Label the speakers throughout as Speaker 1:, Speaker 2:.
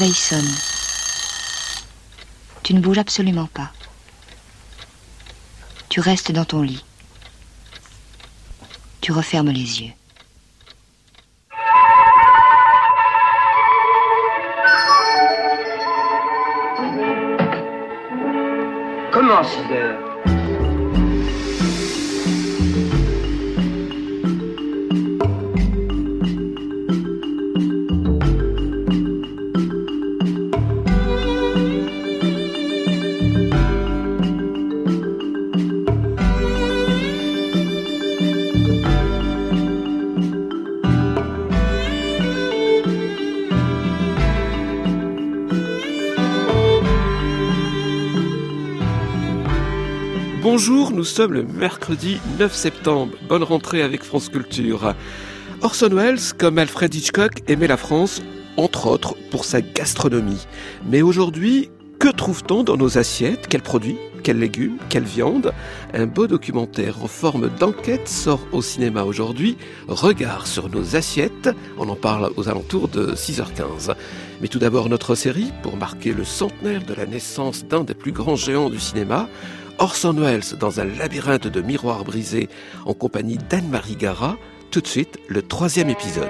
Speaker 1: réveil sonne. Tu ne bouges absolument pas. Tu restes dans ton lit. Tu refermes les yeux.
Speaker 2: Comment 6 heures?
Speaker 3: Bonjour, nous sommes le mercredi 9 septembre. Bonne rentrée avec France Culture. Orson Welles, comme Alfred Hitchcock, aimait la France, entre autres, pour sa gastronomie. Mais aujourd'hui, que trouve-t-on dans nos assiettes? Quels produits? Quels légumes? Quelle viande? Un beau documentaire en forme d'enquête sort au cinéma aujourd'hui. Regard sur nos assiettes. On en parle aux alentours de 6h15. Mais tout d'abord, notre série, pour marquer le centenaire de la naissance d'un des plus grands géants du cinéma, Orson Welles dans un labyrinthe de miroirs brisés en compagnie d'Anne-Marie Gara. Tout de suite, le 3e épisode.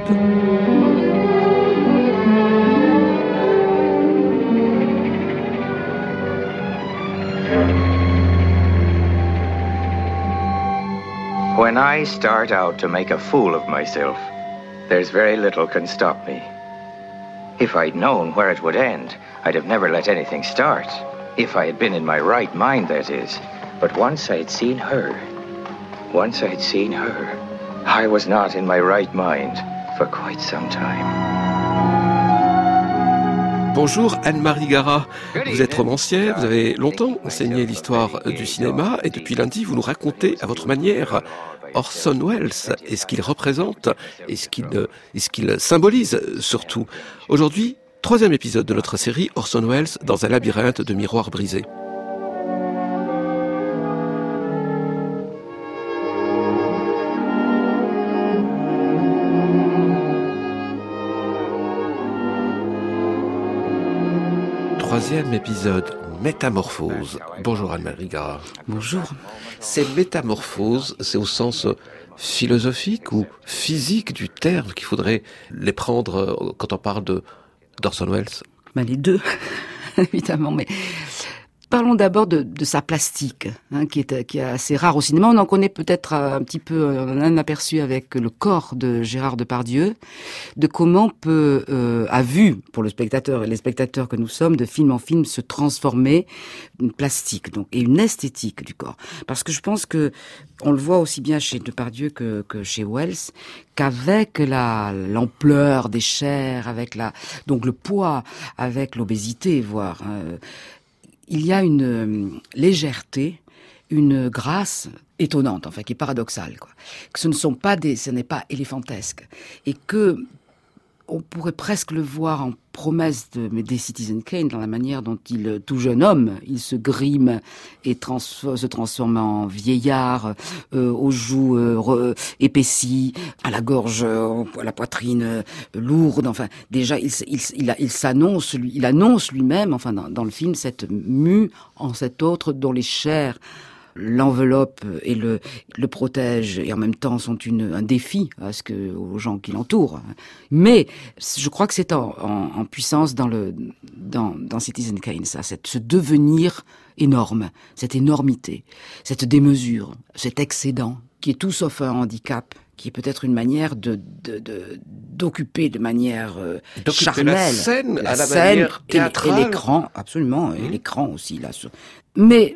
Speaker 4: When I start out to make a fool of myself, there's very little can stop me. If I'd known where it would end, I'd have never let anything start. If I had been in my right mind, that is. But once I'd seen her, I was not in my right mind for quite some time.
Speaker 3: Bonjour Anne-Marie Gara, vous êtes romancière, vous avez longtemps enseigné l'histoire du cinéma et depuis lundi vous nous racontez à votre manière Orson Welles et ce qu'il représente et ce qu'il symbolise surtout. Aujourd'hui, 3e épisode de notre série Orson Welles dans un labyrinthe de miroirs brisés. Troisième épisode, Métamorphose. Bonjour Anne-Marie Gara.
Speaker 5: Bonjour.
Speaker 3: Ces métamorphoses, c'est au sens philosophique ou physique du terme qu'il faudrait les prendre quand on parle d'Orson Welles?
Speaker 5: Les deux, évidemment, mais parlons d'abord de sa plastique, qui est assez rare au cinéma. On en connaît peut-être un petit peu un aperçu avec le corps de Gérard Depardieu, de comment peut, à vue pour le spectateur et les spectateurs que nous sommes, de film en film, se transformer une plastique donc et une esthétique du corps. Parce que je pense que on le voit aussi bien chez Depardieu que chez Welles, qu'avec l'ampleur des chairs, avec donc le poids, avec l'obésité, voire il y a une légèreté, une grâce étonnante, enfin, qui est paradoxale, quoi. Que ce n'est pas éléphantesque. Et que, on pourrait presque le voir en promesse des Citizen Kane, dans la manière dont tout jeune homme, il se grime et se transforme en vieillard, aux joues épaissies, à la gorge, à la poitrine lourde. Enfin, déjà, il annonce lui-même, enfin, dans le film, cette mue en cet autre dont les chairs l'enveloppe et le protège et en même temps sont un défi aux gens qui l'entourent. Mais je crois que c'est en puissance dans Citizen Kane, ce devenir énorme, cette énormité, cette démesure, cet excédent qui est tout sauf un handicap, qui est peut-être une manière d'occuper de manière charnelle
Speaker 3: la scène à la manière théâtrale
Speaker 5: et l'écran, absolument, et l'écran aussi là. Mais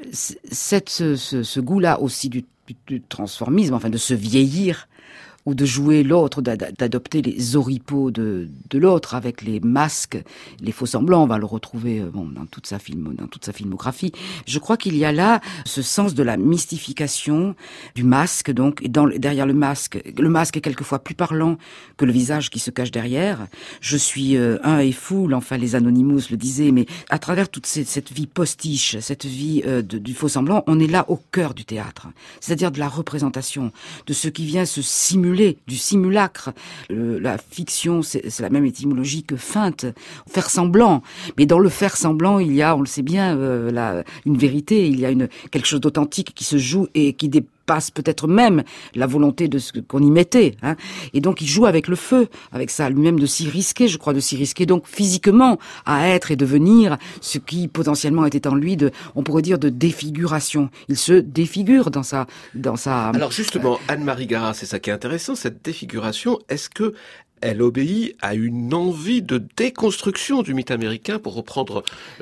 Speaker 5: ce goût-là aussi du transformisme, enfin de se vieillir, ou de jouer l'autre, d'adopter les oripeaux de l'autre avec les masques, les faux-semblants. On va le retrouver dans toute sa filmographie. Je crois qu'il y a là ce sens de la mystification du masque, donc, et derrière le masque est quelquefois plus parlant que le visage qui se cache derrière. Je suis un et fou, enfin les Anonymous le disaient, mais à travers toute cette vie postiche, cette vie du faux-semblant, on est là au cœur du théâtre, c'est-à-dire de la représentation, de ce qui vient se simuler simuler, du simulacre. La fiction, c'est la même étymologie que feinte, faire semblant. Mais dans le faire semblant, il y a, on le sait bien, une vérité, il y a quelque chose d'authentique qui se joue et qui dépasse peut-être même la volonté de ce qu'on y mettait, hein. Et donc il joue avec le feu, avec ça lui-même, de s'y risquer, je crois, de s'y risquer donc physiquement à être et devenir ce qui potentiellement était en lui on pourrait dire de défiguration. Il se défigure dans sa.
Speaker 3: Alors justement, Anne-Marie Garat, c'est ça qui est intéressant, cette défiguration, est-ce que elle obéit à une envie de déconstruction du mythe américain, pour reprendre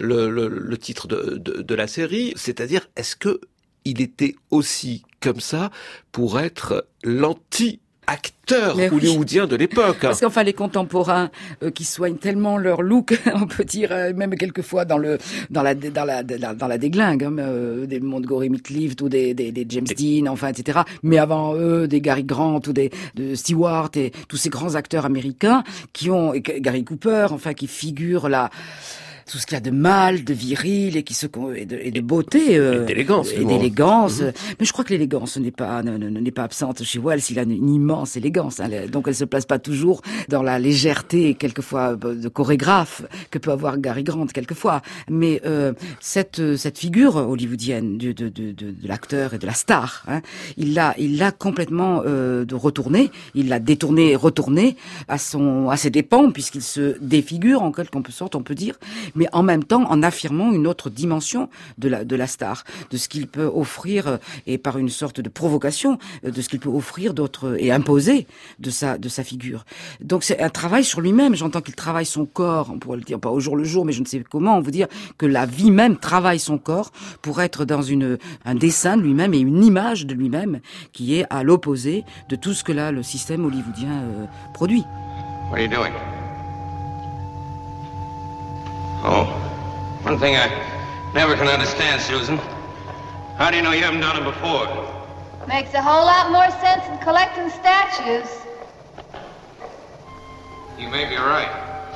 Speaker 3: le titre de la série, c'est-à-dire, est-ce que il était aussi comme ça pour être l'anti-acteur hollywoodien de l'époque?
Speaker 5: Parce qu'enfin, les contemporains qui soignent tellement leur look, on peut dire, même quelquefois dans la déglingue, hein, des Montgomery Clift ou des James Dean, enfin, etc. Mais avant eux, des Gary Grant ou de Stewart et tous ces grands acteurs américains et Gary Cooper, enfin, qui figurent là. Tout ce qu'il y a de mâle, de viril et de beauté,
Speaker 3: d'élégance.
Speaker 5: Mais je crois que l'élégance n'est pas absente chez Wells. Il a une immense élégance, hein. Donc elle se place pas toujours dans la légèreté, quelquefois de chorégraphe que peut avoir Gary Grant quelquefois. Mais cette figure hollywoodienne de l'acteur et de la star, hein, il l'a complètement retourné. Il l'a détourné, retourné à ses dépens, puisqu'il se défigure en quelque sorte, on peut dire. Mais en même temps en affirmant une autre dimension de la star, de ce qu'il peut offrir, et par une sorte de provocation, de ce qu'il peut offrir d'autres et imposer de sa figure. Donc c'est un travail sur lui-même. J'entends qu'il travaille son corps, on pourrait le dire pas au jour le jour, mais je ne sais comment, on veut dire que la vie même travaille son corps pour être dans un dessin de lui-même et une image de lui-même qui est à l'opposé de tout ce que là le système hollywoodien produit.
Speaker 6: What are you doing? Oh, one thing I never can understand, Susan. How do you know you haven't done it before?
Speaker 7: Makes a whole lot more sense than collecting statues.
Speaker 6: You may be right.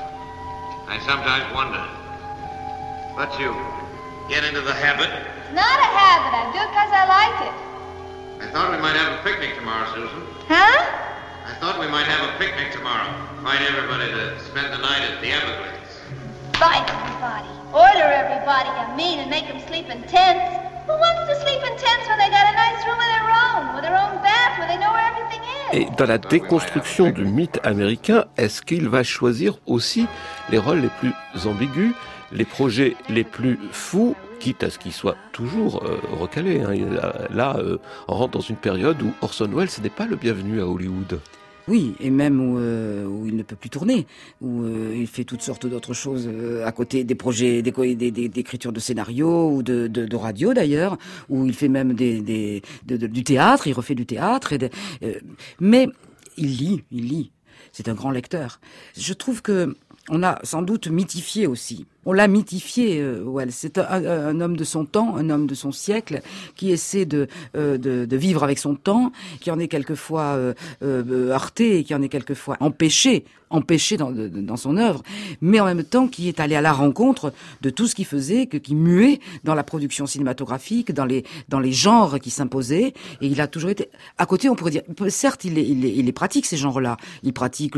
Speaker 6: I sometimes wonder. But you get into the habit.
Speaker 7: It's not a habit. I do it because I like it.
Speaker 6: I thought we might have a picnic tomorrow, Susan.
Speaker 7: Huh?
Speaker 6: I thought we might have a picnic tomorrow. Invite everybody to spend the night at the Everglades.
Speaker 7: Invite everybody. Order everybody, I mean, and make them sleep in tents. Who wants to sleep in tents when they got a nice room of their own bath, where they know where everything is?
Speaker 3: Et dans la déconstruction du mythe américain, est-ce qu'il va choisir aussi les rôles les plus ambigus, les projets les plus fous, quitte à ce qu'il soit toujours recalé, hein. Là, on rentre dans une période où Orson Welles n'est pas le bienvenu à Hollywood.
Speaker 5: Oui, et même où il ne peut plus tourner, où il fait toutes sortes d'autres choses à côté des projets d'écriture de scénarios ou de radio d'ailleurs, où il fait même du théâtre, il refait du théâtre. Mais il lit. C'est un grand lecteur. Je trouve que on a sans doute mythifié aussi. On l'a mythifié, Wells. C'est un homme de son temps, un homme de son siècle, qui essaie de vivre avec son temps, qui en est quelquefois heurté, et qui en est quelquefois empêché dans son œuvre, mais en même temps qui est allé à la rencontre de tout ce qu'il faisait, qui muait dans la production cinématographique, dans les genres qui s'imposaient, et il a toujours été à côté. On pourrait dire, certes, il les pratique, ces genres-là. Il pratique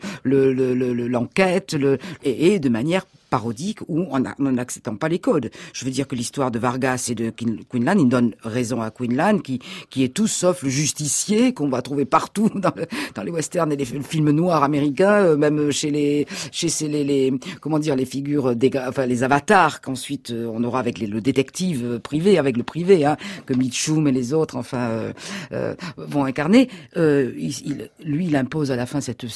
Speaker 5: l'enquête, et de manière parodique ou en n'acceptant pas les codes. Je veux dire que l'histoire de Vargas et de Quinlan, il donne raison à Quinlan qui est tout sauf le justicier qu'on va trouver partout dans les westerns et les films noirs américains, même chez les comment dire, les figures les avatars qu'ensuite on aura avec le détective privé, avec le privé, hein, que Mitchum et les autres vont incarner. Il impose à la fin cette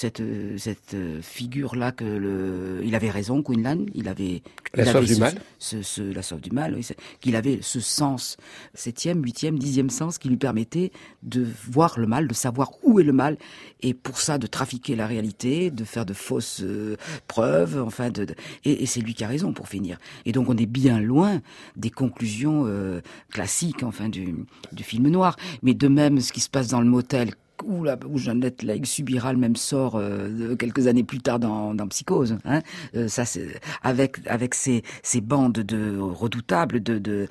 Speaker 5: figure là il avait raison, Quinlan.
Speaker 3: La soif du mal,
Speaker 5: oui, qu'il avait ce sens, 7e, 8e, 10e sens qui lui permettait de voir le mal, de savoir où est le mal, et pour ça de trafiquer la réalité, de faire de fausses preuves, enfin et c'est lui qui a raison pour finir. Et donc on est bien loin des conclusions classiques, enfin du film noir. Mais de même, ce qui se passe dans le motel où Jeannette Leigh subira le même sort quelques années plus tard dans Psychose. Hein. Ça, c'est avec ces bandes de redoutables de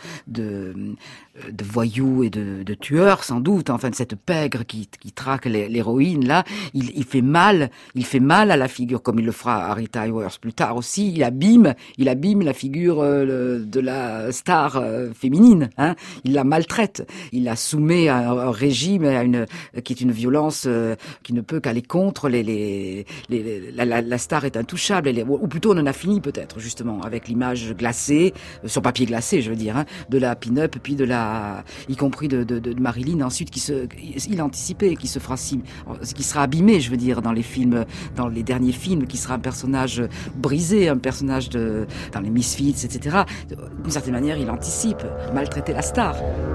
Speaker 5: voyous et de tueurs, sans doute. Enfin, de cette pègre qui traque l'héroïne là, il fait mal à la figure, comme il le fera à Rita Hayworth plus tard aussi. Il abîme la figure de la star féminine. Hein. Il la maltraite. Il la soumet à un régime, qui est une violence qui ne peut qu'aller contre la star est intouchable. Ou plutôt, on en a fini peut-être justement avec l'image glacée, sur papier glacé, je veux dire, hein, de la pin-up, puis y compris de Marilyn ensuite, il a anticipé, qui sera abîmé, je veux dire, dans les derniers films, qui sera un personnage brisé, un personnage dans les Misfits, etc. D'une certaine manière, il anticipe maltraiter la star.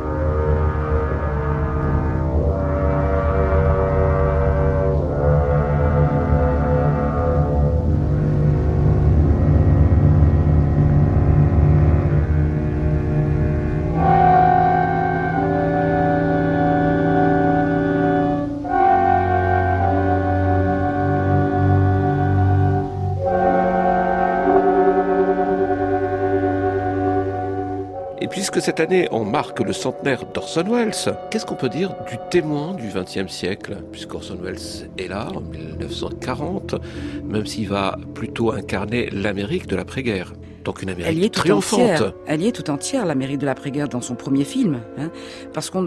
Speaker 3: Puisque cette année, on marque le centenaire d'Orson Welles, qu'est-ce qu'on peut dire du témoin du XXe siècle? Puisqu'Orson Welles est là, en 1940, même s'il va plutôt incarner l'Amérique de l'après-guerre. Donc une Amérique triomphante.
Speaker 5: Elle y est tout entière, l'Amérique de l'après-guerre, dans son premier film. Hein, parce que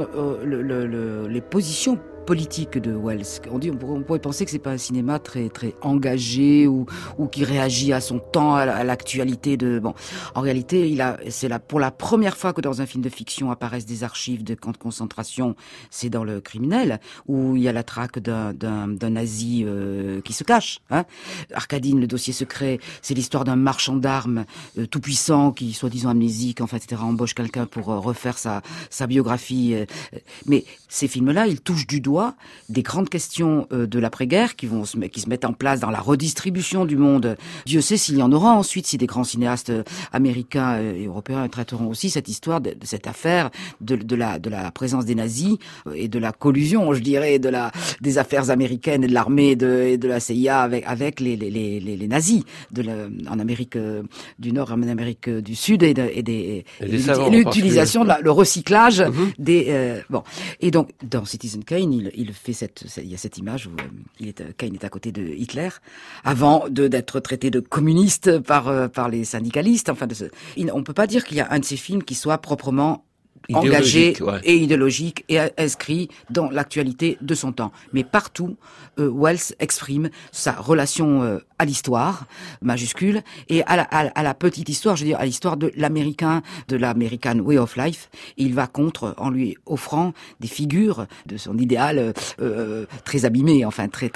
Speaker 5: les positions politique de Welles. On pourrait penser que c'est pas un cinéma très très engagé ou qui réagit à son temps, à l'actualité de. Bon, en réalité, c'est là pour la première fois que dans un film de fiction apparaissent des archives de camps de concentration. C'est dans Le Criminel, où il y a la traque d'un nazi qui se cache. Hein. Arcadine, le dossier secret, c'est l'histoire d'un marchand d'armes tout puissant qui, soi-disant amnésique, enfin, etc., embauche quelqu'un pour refaire sa biographie. Mais ces films-là, ils touchent du doigt des grandes questions de l'après-guerre qui se mettent en place dans la redistribution du monde. Dieu sait s'il y en aura ensuite, si des grands cinéastes américains et européens traiteront aussi cette histoire de cette affaire de la présence des nazis et de la collusion, je dirais, des affaires américaines et de l'armée et de la CIA avec les nazis en Amérique du Nord, en Amérique du Sud et l'utilisation, le recyclage des bon. Et donc dans Citizen Kane, il fait il y a cette image où Kane est à côté de Hitler avant d'être traité de communiste par les syndicalistes. Enfin, on peut pas dire qu'il y a un de ces films qui soit proprement engagé et idéologique et inscrit dans l'actualité de son temps. Mais partout, Welles exprime sa relation à l'histoire, majuscule, et à la petite histoire, je veux dire, à l'histoire de l'American way of life. Et il va contre, en lui offrant des figures de son idéal très abîmées, enfin très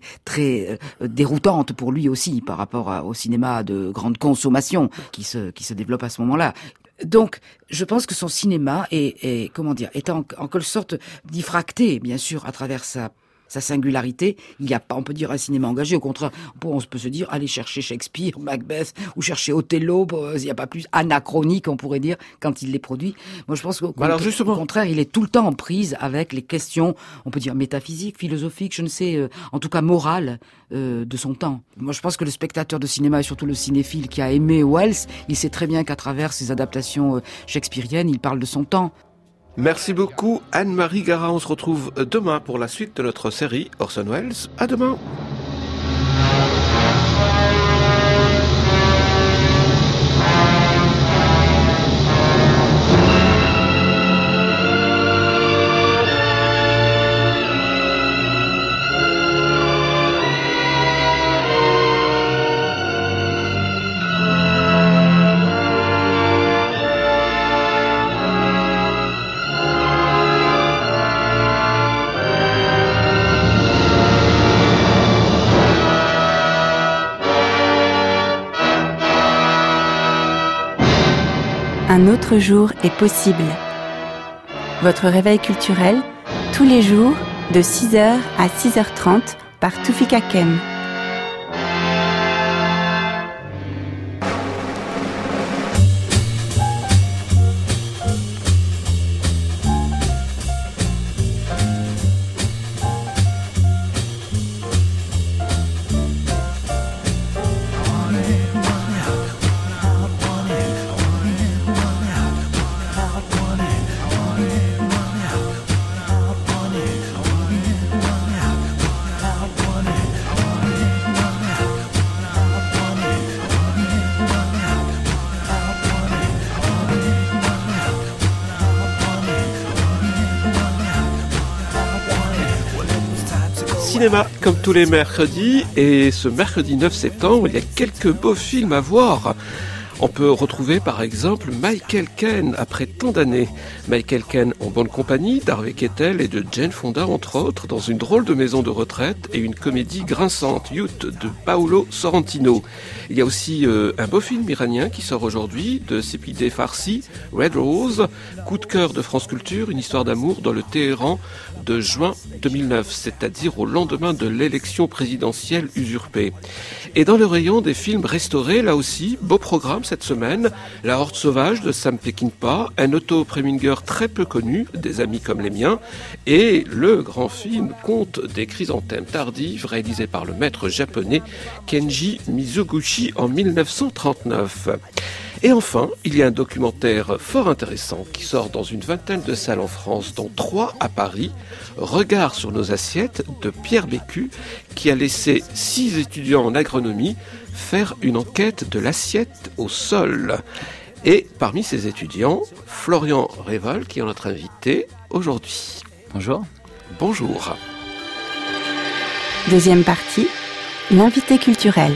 Speaker 5: déroutantes pour lui aussi par rapport au cinéma de grande consommation qui se développe à ce moment-là. Donc, je pense que son cinéma est en quelque sorte diffracté, bien sûr, à travers sa singularité. Il n'y a pas, on peut dire, un cinéma engagé. Au contraire, on peut se dire, allez chercher Shakespeare, Macbeth, ou chercher Othello, il n'y a pas plus anachronique, on pourrait dire, quand il les produit. Moi, je pense qu'au contraire, il est tout le temps en prise avec les questions, on peut dire, métaphysiques, philosophiques, je ne sais, en tout cas morales, de son temps. Moi, je pense que le spectateur de cinéma, et surtout le cinéphile qui a aimé Welles, il sait très bien qu'à travers ses adaptations shakespeariennes, il parle de son temps.
Speaker 3: Merci beaucoup Anne-Marie Gara. On se retrouve demain pour la suite de notre série Orson Welles. À demain.
Speaker 8: Un autre jour est possible. Votre réveil culturel, tous les jours, de 6h à 6h30 par Toufik Hakem.
Speaker 3: cinéma, comme tous les mercredis, et ce mercredi 9 septembre, il y a quelques beaux films à voir. On peut retrouver par exemple Michael Caine après tant d'années. Michael Caine en bonne compagnie d'Harvey Keitel et de Jane Fonda entre autres, dans une drôle de maison de retraite et une comédie grinçante, Youth de Paolo Sorrentino. Il y a aussi un beau film iranien qui sort aujourd'hui de Sepideh Farsi, Red Rose, coup de cœur de France Culture, une histoire d'amour dans le Téhéran de juin 2009, c'est-à-dire au lendemain de l'élection présidentielle usurpée. Et dans le rayon des films restaurés, là aussi, beau programme cette semaine, La Horde Sauvage de Sam Peckinpah, un Otto Preminger très peu connu, des amis comme les miens, et le grand film Conte des chrysanthèmes tardives, réalisé par le maître japonais Kenji Mizoguchi en 1939. Et enfin, il y a un documentaire fort intéressant qui sort dans une vingtaine de salles en France, dont 3 à Paris, Regard sur nos assiettes de Pierre Bécu, qui a laissé 6 étudiants en agronomie faire une enquête de l'assiette au sol. Et parmi ces étudiants, Florian Révol, qui est notre invité aujourd'hui.
Speaker 9: Bonjour.
Speaker 3: Bonjour.
Speaker 8: Deuxième partie, l'invité culturel.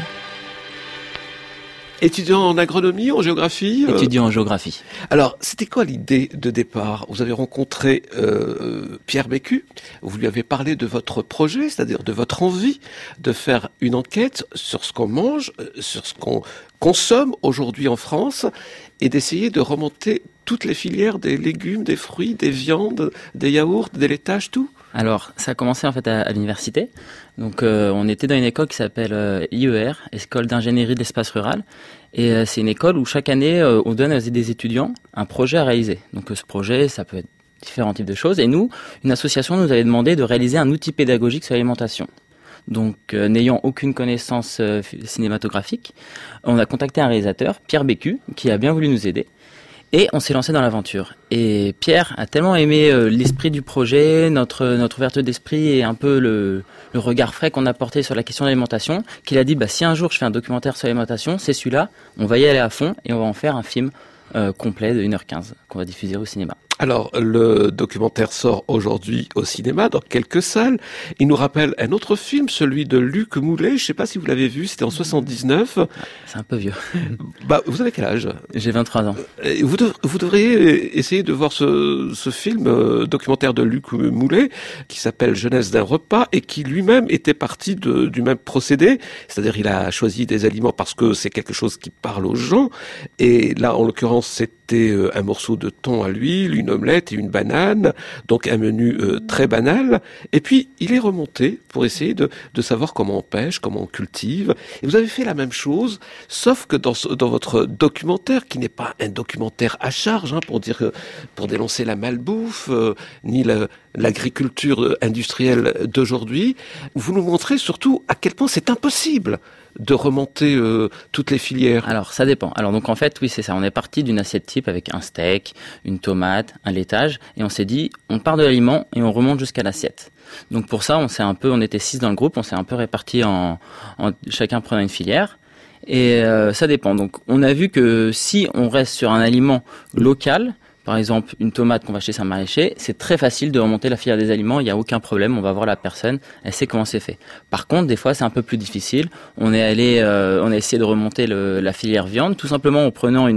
Speaker 3: Étudiant en agronomie, en géographie
Speaker 9: Étudiant en géographie.
Speaker 3: Alors, c'était quoi l'idée de départ ? Vous avez rencontré Pierre Bécu, vous lui avez parlé de votre projet, c'est-à-dire de votre envie de faire une enquête sur ce qu'on mange, sur ce qu'on consomme aujourd'hui en France, et d'essayer de remonter toutes les filières des légumes, des fruits, des viandes, des yaourts, des laitages, tout ?
Speaker 9: Alors, ça a commencé en fait à l'université. Donc, on était dans une école qui s'appelle IER, École d'ingénierie de l'espace rural. Et c'est une école où chaque année, on donne à des étudiants un projet à réaliser. Donc, ce projet, ça peut être différents types de choses. Et nous, une association nous avait demandé de réaliser un outil pédagogique sur l'alimentation. Donc, n'ayant aucune connaissance cinématographique, on a contacté un réalisateur, Pierre Bécu, qui a bien voulu nous aider. Et on s'est lancé dans l'aventure. Et Pierre a tellement aimé l'esprit du projet, notre ouverture d'esprit et un peu le regard frais qu'on a porté sur la question de l'alimentation, qu'il a dit, si un jour je fais un documentaire sur l'alimentation, c'est celui-là, on va y aller à fond et on va en faire un film complet de 1h15 qu'on va diffuser au cinéma.
Speaker 3: Alors, le documentaire sort aujourd'hui au cinéma, dans quelques salles. Il nous rappelle un autre film, celui de Luc Moulet. Je ne sais pas si vous l'avez vu, c'était en 79.
Speaker 9: C'est un peu vieux.
Speaker 3: Vous avez quel âge ?
Speaker 9: J'ai 23 ans.
Speaker 3: Vous devriez essayer de voir ce film documentaire de Luc Moulet, qui s'appelle Jeunesse d'un repas, et qui lui-même était parti du même procédé. C'est-à-dire, il a choisi des aliments parce que c'est quelque chose qui parle aux gens. Et là, en l'occurrence, c'était un morceau de thon à l'huile, une omelette et une banane, donc un menu très banal. Et puis, il est remonté pour essayer de savoir comment on pêche, comment on cultive. Et vous avez fait la même chose, sauf que dans votre documentaire, qui n'est pas un documentaire à charge, pour dénoncer la malbouffe, ni l'agriculture industrielle d'aujourd'hui, vous nous montrez surtout à quel point c'est impossible de remonter toutes les filières.
Speaker 9: Alors, ça dépend. Alors, donc, en fait, oui, c'est ça. On est parti d'une assiette type avec un steak, une tomate, un laitage, et on s'est dit, on part de l'aliment et on remonte jusqu'à l'assiette. Donc, pour ça, on était 6 dans le groupe, on s'est un peu répartis en chacun prenant une filière. Et ça dépend. Donc, on a vu que si on reste sur un aliment local, par exemple, une tomate qu'on va acheter sur un maraîcher, c'est très facile de remonter la filière des aliments, il n'y a aucun problème, on va voir la personne, elle sait comment c'est fait. Par contre, des fois, c'est un peu plus difficile. On a essayé de remonter la filière viande, tout simplement en prenant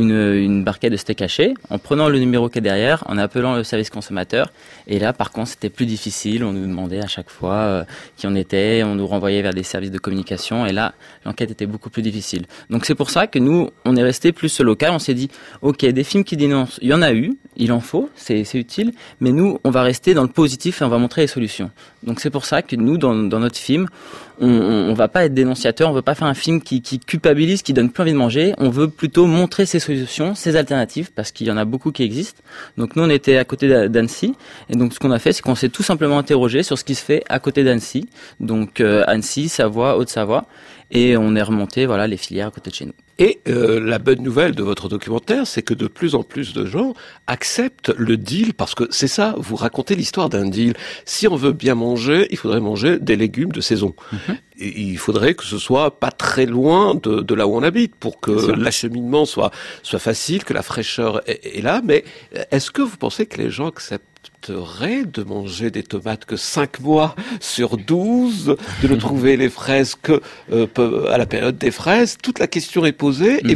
Speaker 9: une barquette de steak haché, en prenant le numéro qui est derrière, en appelant le service consommateur. Et là, par contre, c'était plus difficile. On nous demandait à chaque fois qui on était, on nous renvoyait vers des services de communication. Et là, l'enquête était beaucoup plus difficile. Donc, c'est pour ça que nous, on est resté plus sur local. On s'est dit, OK, des films qui dénoncent, il y en a eu, il en faut, c'est utile, mais nous, on va rester dans le positif et on va montrer les solutions. Donc c'est pour ça que nous, dans notre film, on va pas être dénonciateur, on veut pas faire un film qui culpabilise, qui donne plus envie de manger, on veut plutôt montrer ces solutions, ces alternatives, parce qu'il y en a beaucoup qui existent. Donc nous, on était à côté d'Annecy, et donc ce qu'on a fait, c'est qu'on s'est tout simplement interrogé sur ce qui se fait à côté d'Annecy, donc Annecy, Savoie, Haute-Savoie, et on est remonté, les filières à côté de chez nous.
Speaker 3: Et la bonne nouvelle de votre documentaire, c'est que de plus en plus de gens acceptent le deal, parce que c'est ça, vous racontez l'histoire d'un deal. Si on veut bien manger, il faudrait manger des légumes de saison. Mm-hmm. Et il faudrait que ce soit pas très loin de là où on habite, pour que l'acheminement soit facile, que la fraîcheur est là. Mais est-ce que vous pensez que les gens acceptent de manger des tomates que 5 mois sur 12, de ne trouver les fraises que à la période des fraises. Toute la question est posée et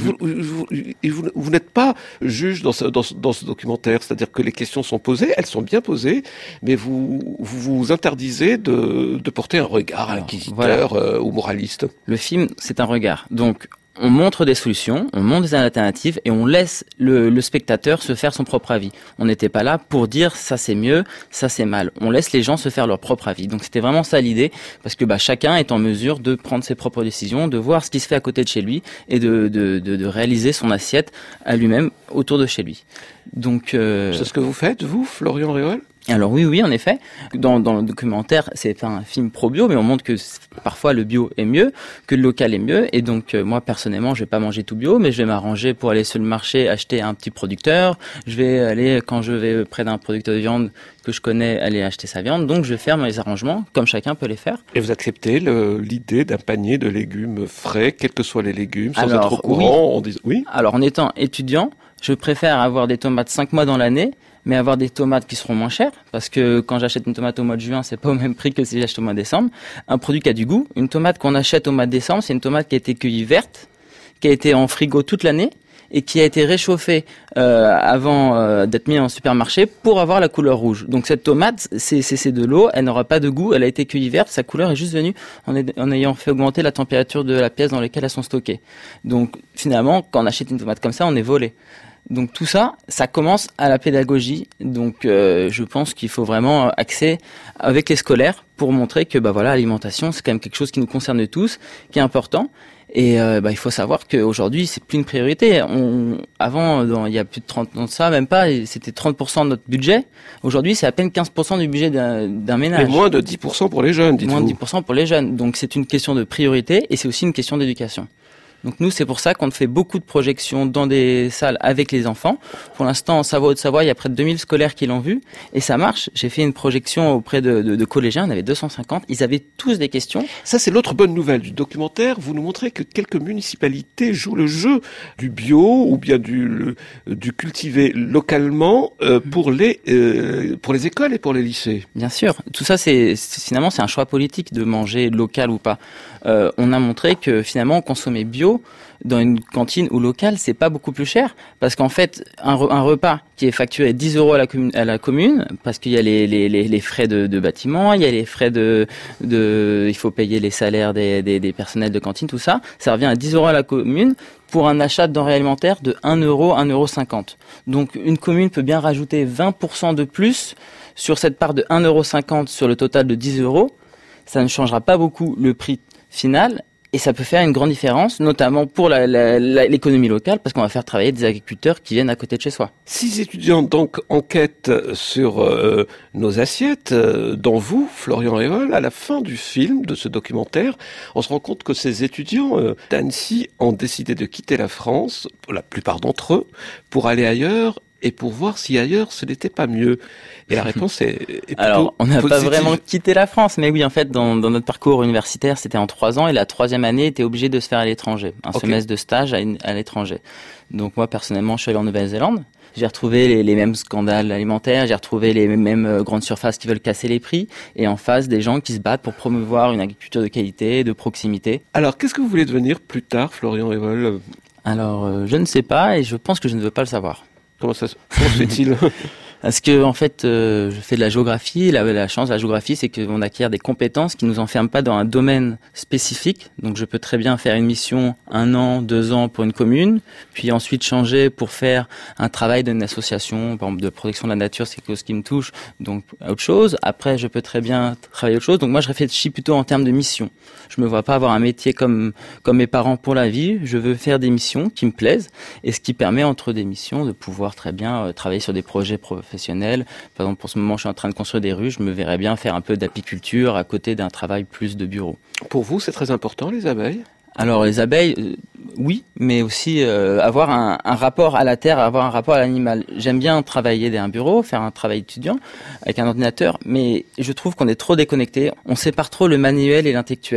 Speaker 3: vous n'êtes pas juge dans ce documentaire. C'est-à-dire que les questions sont posées, elles sont bien posées, mais vous interdisez de porter un regard inquisiteur ou moraliste.
Speaker 9: Le film, c'est un regard. Donc, on montre des solutions, on montre des alternatives et on laisse le spectateur se faire son propre avis. On n'était pas là pour dire ça c'est mieux, ça c'est mal. On laisse les gens se faire leur propre avis. Donc c'était vraiment ça l'idée, parce que chacun est en mesure de prendre ses propres décisions, de voir ce qui se fait à côté de chez lui et de réaliser son assiette à lui-même autour de chez lui. Donc
Speaker 3: c'est ce que vous faites, vous, Florian Réol ?
Speaker 9: Alors oui, en effet. Dans le documentaire, c'est pas un film pro-bio, mais on montre que parfois le bio est mieux, que le local est mieux. Et donc, moi, personnellement, je vais pas manger tout bio, mais je vais m'arranger pour aller sur le marché acheter un petit producteur. Je vais aller, quand je vais près d'un producteur de viande que je connais, aller acheter sa viande. Donc, je vais faire mes arrangements, comme chacun peut les faire.
Speaker 3: Et vous acceptez l'idée d'un panier de légumes frais, quels que soient les légumes, sans être au courant? Oui.
Speaker 9: Alors, en étant étudiant, je préfère avoir des tomates 5 mois dans l'année, mais avoir des tomates qui seront moins chères, parce que quand j'achète une tomate au mois de juin, c'est pas au même prix que si j'achète au mois de décembre. Un produit qui a du goût. Une tomate qu'on achète au mois de décembre, c'est une tomate qui a été cueillie verte, qui a été en frigo toute l'année, et qui a été réchauffée avant d'être mise en supermarché pour avoir la couleur rouge. Donc cette tomate, c'est de l'eau, elle n'aura pas de goût, elle a été cueillie verte, sa couleur est juste venue en ayant fait augmenter la température de la pièce dans laquelle elles sont stockées. Donc finalement, quand on achète une tomate comme ça, on est volé. Donc tout ça, ça commence à la pédagogie. Donc je pense qu'il faut vraiment axer avec les scolaires pour montrer que l'alimentation, c'est quand même quelque chose qui nous concerne tous, qui est important. Et il faut savoir qu'aujourd'hui, c'est plus une priorité. Avant, il y a plus de 30 ans de ça, même pas, c'était 30% de notre budget. Aujourd'hui, c'est à peine 15% du budget d'un ménage.
Speaker 3: Et moins de 10% pour les jeunes, dites-vous.
Speaker 9: Moins de 10% pour les jeunes. Donc c'est une question de priorité et c'est aussi une question d'éducation. Donc nous, c'est pour ça qu'on fait beaucoup de projections dans des salles avec les enfants. Pour l'instant, en Savoie-Haute-Savoie, il y a près de 2000 scolaires qui l'ont vu. Et ça marche. J'ai fait une projection auprès de collégiens. On avait 250. Ils avaient tous des questions.
Speaker 3: Ça, c'est l'autre bonne nouvelle du documentaire. Vous nous montrez que quelques municipalités jouent le jeu du bio ou bien du cultivé localement pour les écoles et pour les lycées.
Speaker 9: Bien sûr. Tout ça, finalement, c'est un choix politique de manger local ou pas. On a montré que finalement, consommer bio dans une cantine ou locale, c'est pas beaucoup plus cher, parce qu'en fait, un repas qui est facturé 10 € à la commune, parce qu'il y a les frais de bâtiment, il y a les frais il faut payer les salaires des personnels de cantine, tout ça, ça revient à 10 € à la commune pour un achat de denrées alimentaires de 1 €, 1,50 €. Donc, une commune peut bien rajouter 20% de plus sur cette part de 1,50 € sur le total de 10 €. Ça ne changera pas beaucoup le prix final. Et ça peut faire une grande différence, notamment pour l'économie locale, parce qu'on va faire travailler des agriculteurs qui viennent à côté de chez soi.
Speaker 3: 6 étudiants donc enquêtent sur nos assiettes, dont vous, Florian Réol. À la fin du film, de ce documentaire, on se rend compte que ces étudiants d'Annecy ont décidé de quitter la France, pour la plupart d'entre eux, pour aller ailleurs et pour voir si ailleurs ce n'était pas mieux. Et la réponse est plutôt
Speaker 9: Alors, on n'a pas
Speaker 3: positive.
Speaker 9: vraiment quitté la France, mais oui, en fait, dans notre parcours universitaire, c'était en 3 ans, et la 3e année était obligée de se faire à l'étranger. Un semestre de stage à l'étranger. Donc moi, personnellement, je suis allé en Nouvelle-Zélande. J'ai retrouvé les mêmes scandales alimentaires, j'ai retrouvé les mêmes grandes surfaces qui veulent casser les prix, et en face, des gens qui se battent pour promouvoir une agriculture de qualité, de proximité.
Speaker 3: Alors, qu'est-ce que vous voulez devenir plus tard, Florian Réol?
Speaker 9: Alors, je ne sais pas, et je pense que je ne veux pas le savoir.
Speaker 3: Comment se fait-il?
Speaker 9: Parce que en fait, je fais de la géographie. La chance de la géographie, c'est qu'on acquiert des compétences qui nous enferment pas dans un domaine spécifique. Donc, je peux très bien faire une mission 1 an, 2 ans pour une commune, puis ensuite changer pour faire un travail d'une association, par exemple de protection de la nature, c'est quelque chose qui me touche, donc autre chose. Après, je peux très bien travailler autre chose. Donc, moi, je réfléchis plutôt en termes de mission. Je me vois pas avoir un métier comme mes parents pour la vie. Je veux faire des missions qui me plaisent, et ce qui permet entre des missions de pouvoir très bien travailler sur des projets professionnels. Par exemple, pour ce moment, je suis en train de construire des rues. Je me verrais bien faire un peu d'apiculture à côté d'un travail plus de bureau.
Speaker 3: Pour vous, c'est très important, les abeilles?
Speaker 9: Alors, les abeilles, oui, mais aussi avoir un rapport à la terre, avoir un rapport à l'animal. J'aime bien travailler dans un bureau, faire un travail étudiant avec un ordinateur, mais je trouve qu'on est trop déconnecté. On sépare trop le manuel et l'intellectuel.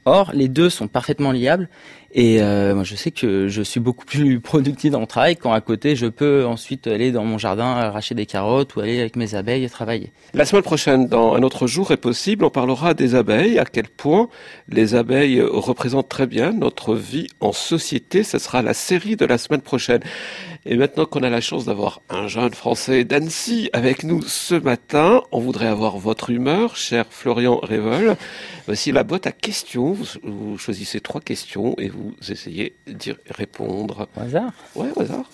Speaker 9: Or, les deux sont parfaitement liables. Et moi, je sais que je suis beaucoup plus productif dans mon travail quand à côté, je peux ensuite aller dans mon jardin arracher des carottes ou aller avec mes abeilles et travailler.
Speaker 3: La semaine prochaine, dans Un autre jour est possible, on parlera des abeilles, à quel point les abeilles représentent très bien notre vie en société. Ce sera la série de la semaine prochaine. Et maintenant qu'on a la chance d'avoir un jeune Français d'Annecy avec nous ce matin, on voudrait avoir votre humeur, cher Florian Révol. Voici la boîte à questions. Vous choisissez 3 questions et vous essayez d'y répondre.
Speaker 9: Au hasard ?
Speaker 3: Ouais, au hasard.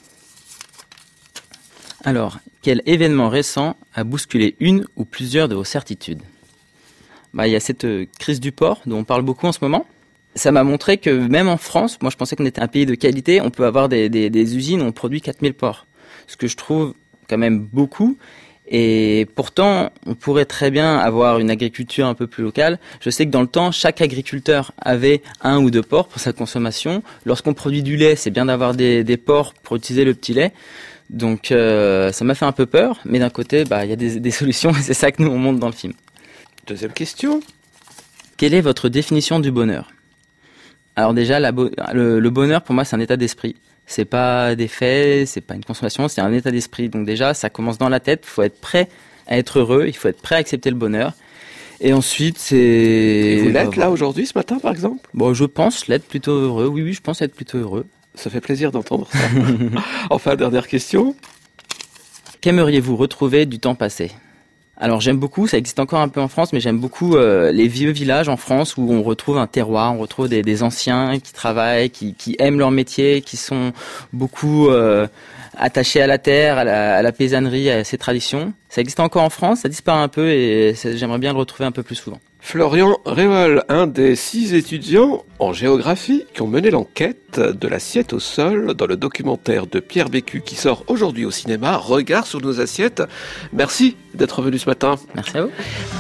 Speaker 9: Alors, quel événement récent a bousculé une ou plusieurs de vos certitudes ? Il y a cette crise du porc dont on parle beaucoup en ce moment. Ça m'a montré que même en France, moi je pensais qu'on était un pays de qualité, on peut avoir des usines où on produit 4000 porcs. Ce que je trouve quand même beaucoup. Et pourtant, on pourrait très bien avoir une agriculture un peu plus locale. Je sais que dans le temps, chaque agriculteur avait 1 ou 2 porcs pour sa consommation. Lorsqu'on produit du lait, c'est bien d'avoir des porcs pour utiliser le petit lait. Donc ça m'a fait un peu peur, mais d'un côté, il y a des solutions et c'est ça que nous on montre dans le film.
Speaker 3: Deuxième question.
Speaker 9: Quelle est votre définition du bonheur ? Alors déjà, le bonheur pour moi c'est un état d'esprit. C'est pas des faits, c'est pas une consommation, c'est un état d'esprit. Donc déjà, ça commence dans la tête. Il faut être prêt à être heureux, il faut être prêt à accepter le bonheur. Et ensuite, c'est...
Speaker 3: Et vous l'êtes là aujourd'hui, ce matin, par exemple ?
Speaker 9: Je pense l'être plutôt heureux. Oui, je pense être plutôt heureux.
Speaker 3: Ça fait plaisir d'entendre ça. Enfin, dernière question.
Speaker 9: Qu'aimeriez-vous retrouver du temps passé ? Alors j'aime beaucoup, ça existe encore un peu en France, mais j'aime beaucoup les vieux villages en France où on retrouve un terroir, on retrouve des anciens qui travaillent, qui aiment leur métier, qui sont beaucoup attachés à la terre, à la paysannerie, à ses traditions. Ça existe encore en France, ça disparaît un peu et j'aimerais bien le retrouver un peu plus souvent.
Speaker 3: Florian Révol, un des 6 étudiants en géographie qui ont mené l'enquête de l'assiette au sol dans le documentaire de Pierre Bécu qui sort aujourd'hui au cinéma, Regard sur nos assiettes. Merci d'être venu ce matin.
Speaker 9: Merci à vous.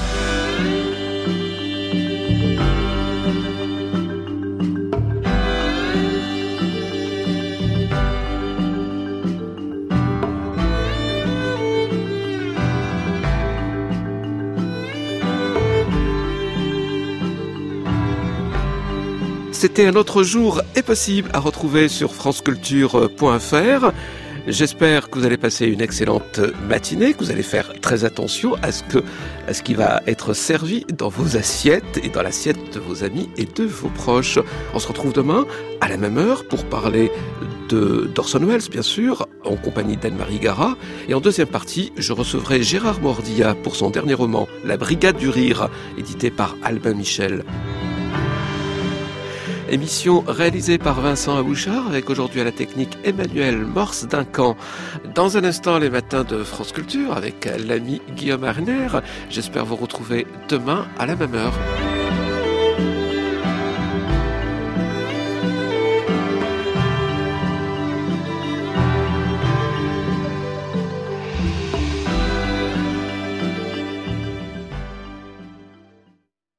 Speaker 3: C'était Un autre jour est possible à retrouver sur franceculture.fr. J'espère que vous allez passer une excellente matinée, que vous allez faire très attention à ce qui va être servi dans vos assiettes et dans l'assiette de vos amis et de vos proches. On se retrouve demain à la même heure pour parler d'Orson Welles, bien sûr, en compagnie d'Anne-Marie Gara. Et en deuxième partie, je recevrai Gérard Mordia pour son dernier roman, La Brigade du Rire, édité par Albin Michel. Émission réalisée par Vincent Abouchard avec aujourd'hui à la technique Emmanuel Morse-Duncan. Dans un instant, les matins de France Culture avec l'ami Guillaume Arner. J'espère vous retrouver demain à la même heure.